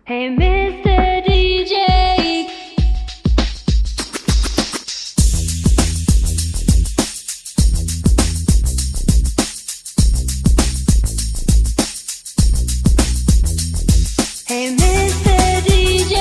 Hey, Mr. DJ. Hey, Mr. DJ.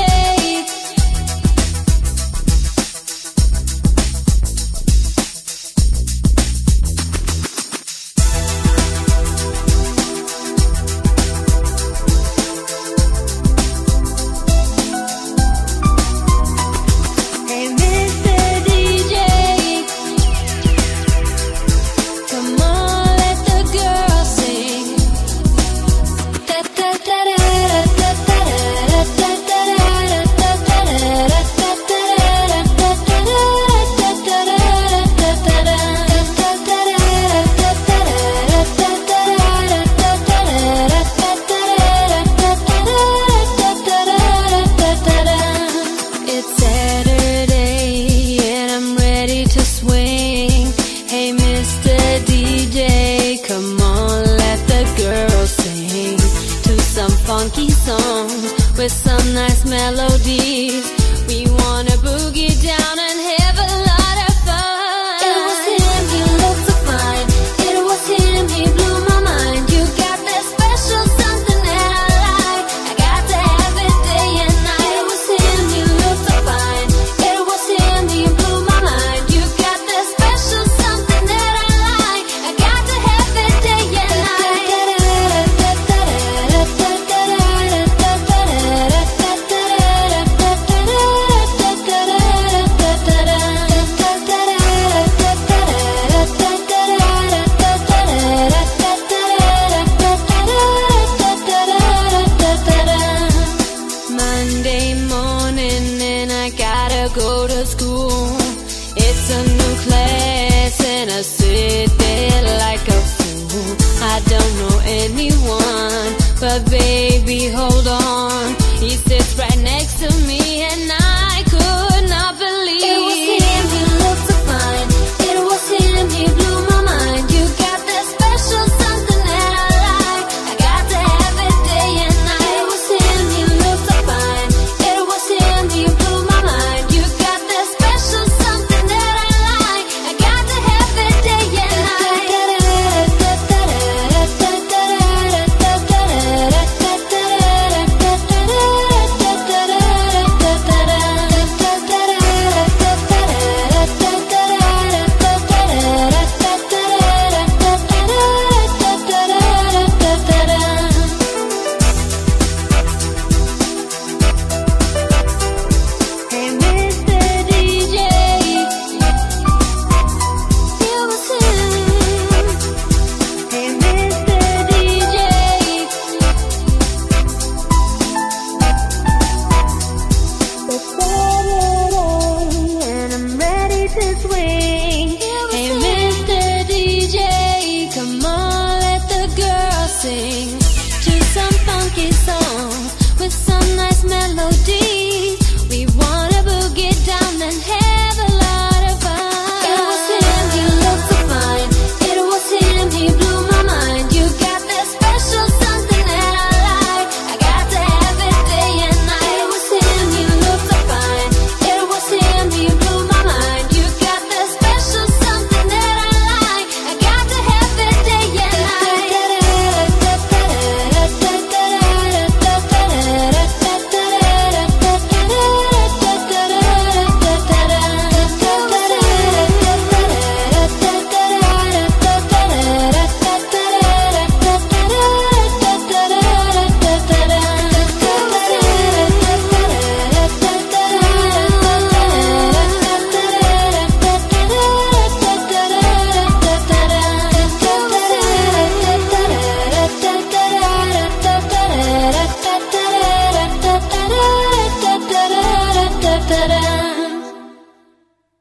Hey, Mr. DJ. Come on, let the girls sing. Da da da da da da da da It's Saturday and I'm ready to swing. Hey, Mr. DJ, come on, let the girls sing to some funky songs with some nice melodies. We wanna boogie down and have a lot of fun. It was him, he looked so fine. It was him, he blew my mind. You got that special something that I like. I got to have it day and night. It was him, he looked so fine. It was him, he blew my mind. You got that special something that I like. I got to have it day and night. Monday morning and I gotta go to school. It's a new class and I sit there like a fool. I don't know anyone, but baby, hold on. He sits right next to me and I could not believe it was him, he looked so fine. It was him, he blew my mind. You got that special something that I like. I got to have it day and night. It was him, he looked so fine. It was him, he blew my mind. You got that special something that I like. I got to have it day and night. Hey, Mr. DJ, it was him. Hey, Mr. DJ, it's Saturday and I'm ready to swing. Hey, Mr. DJ, come on, let the girls sing.